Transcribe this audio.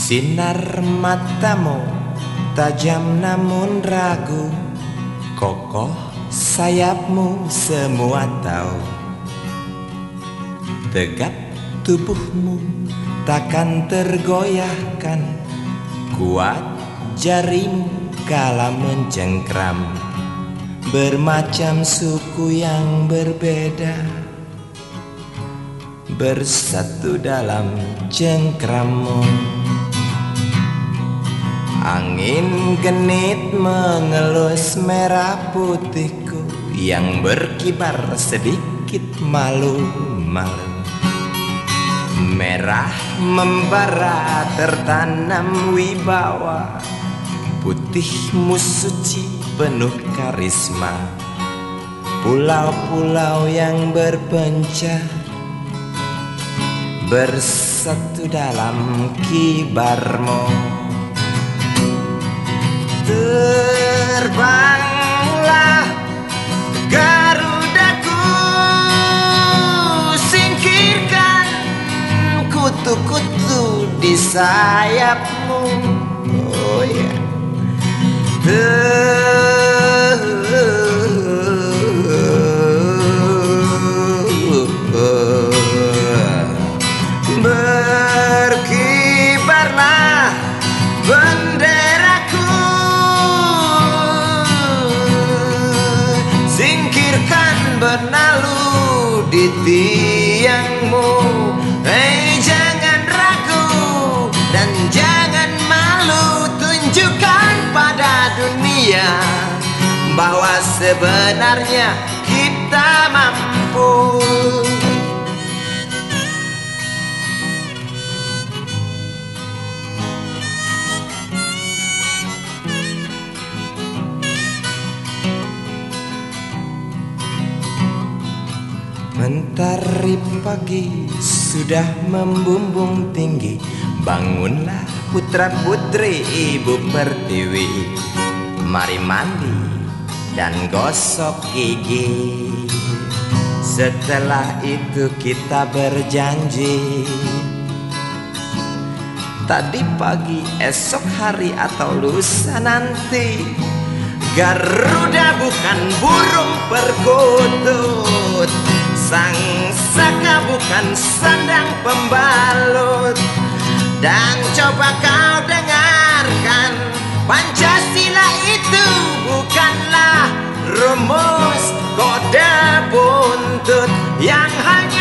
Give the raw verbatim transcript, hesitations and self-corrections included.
Sinar matamu tajam namun ragu, kokoh sayapmu semua tahu. Tegap tubuhmu takkan tergoyahkan, kuat jarimu kala mencengkram. Bermacam suku yang berbeda bersatu dalam cengkrammu. Angin genit mengelus merah putihku yang berkibar sedikit malu-malu. Merah membara tertanam wibawa, putihmu suci penuh karisma. Pulau-pulau yang berpencar bersatu dalam kibarmu. Terbanglah Garudaku, singkirkan kutu-kutu di sayapmu. Oh ya, berkibarlah benderaku, singkirkan benalu di tiangmu. Hei, jangan ragu dan jangan malu, tunjukkan pada dunia bahwa sebenarnya kita mampu. Mentari pagi sudah membumbung tinggi, bangunlah putra putri ibu pertiwi. Mari mandi dan gosok gigi, setelah itu kita berjanji. Tadi pagi, esok hari atau lusa nanti, Garuda bukan burung perkutut, sang saka bukan sandang pembalut. Dan coba kau dengarkan, Pancasila itu bukanlah rumus kode buntut yang hanya